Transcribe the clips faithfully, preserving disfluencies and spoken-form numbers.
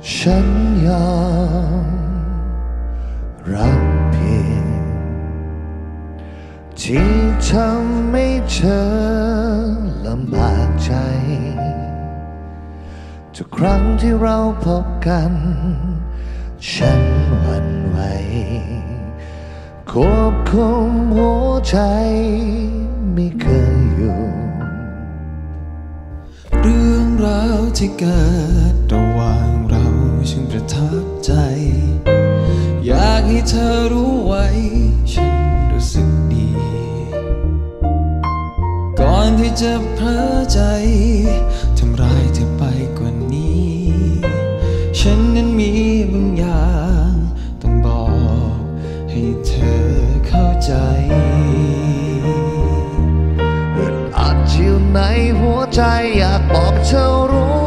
ฉันยอมรับผิดที่ทำให้เธอลำบากใจทุกครั้งที่เราพบกันฉันหวั่นไหวควบคุมหัวใจไม่เคยอยู่เรื่องราวที่เกิดระหว่างเราช่างประทับใจอยากให้เธอรู้ไว้ฉันรู้สึกดีก่อนที่จะเพ้อใจทำร้ายเธอไปกว่านี้ฉันนั้นมีบางอย่างต้องบอกให้เธอเข้าใจอึดอัดอยู่ในหัวใจอยากบอกเธอรู้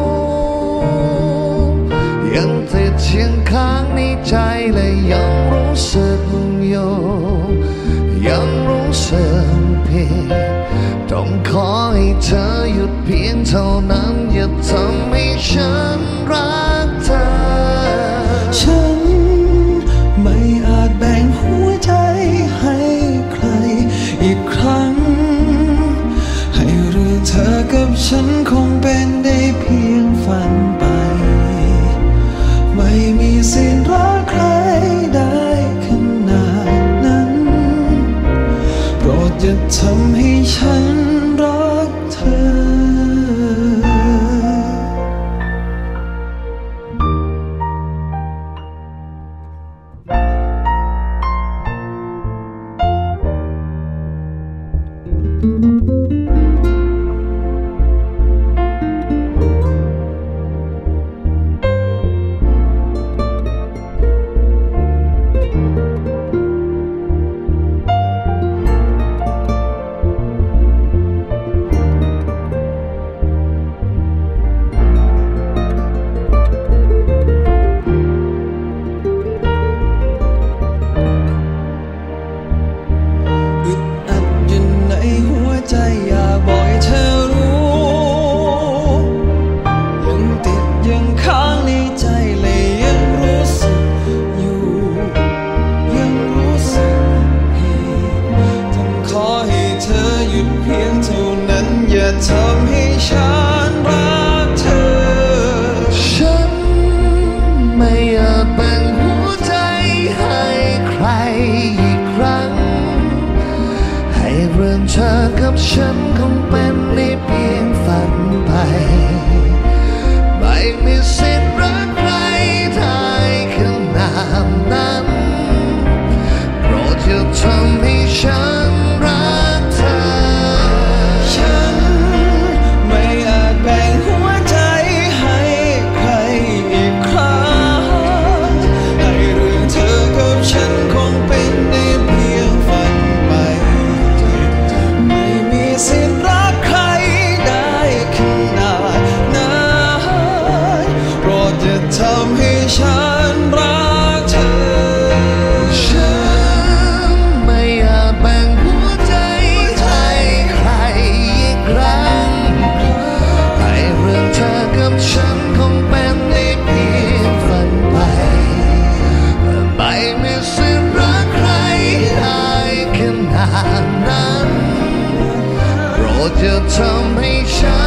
ยังติดเชียงค้างในใจและยังรู้สึกอยู่ยังรู้สึกผิดต้องขอให้เธอหยุดเพียงเท่านั้นอย่าทำให้ฉันรักเธอฉันไม่อาจแบ่งหัวใจให้ใครอีกครั้งให้เรื่องเธอกับฉันคงเป็นได้เพียงฝันไปไม่มีสิทธิ์รักใครได้ขนาดนั้นโปรดอย่าทำให้ฉันรักเธอเพียงเท่านั้นอย่าทำให้ฉันรักเธอฉันไม่อาจแบ่งหัวใจให้ใครอีกครั้งให้เรื่องเธอกับฉันคงเป็นได้เพียงฝันไปไม่มีสิทธิ์รักใครได้ขนาดนั้นโปรดอย่าทำให้ฉันทำให้ฉันรักเธอฉันไม่อาจแบ่งหัวใจให้ใครอีกครั้งให้เรื่องเธอกับฉันคงเป็นได้เพียงฝันไปไม่มีสิทธิ์รักใครได้ขนาดนั้นโปรดอย่าทำให้ฉัน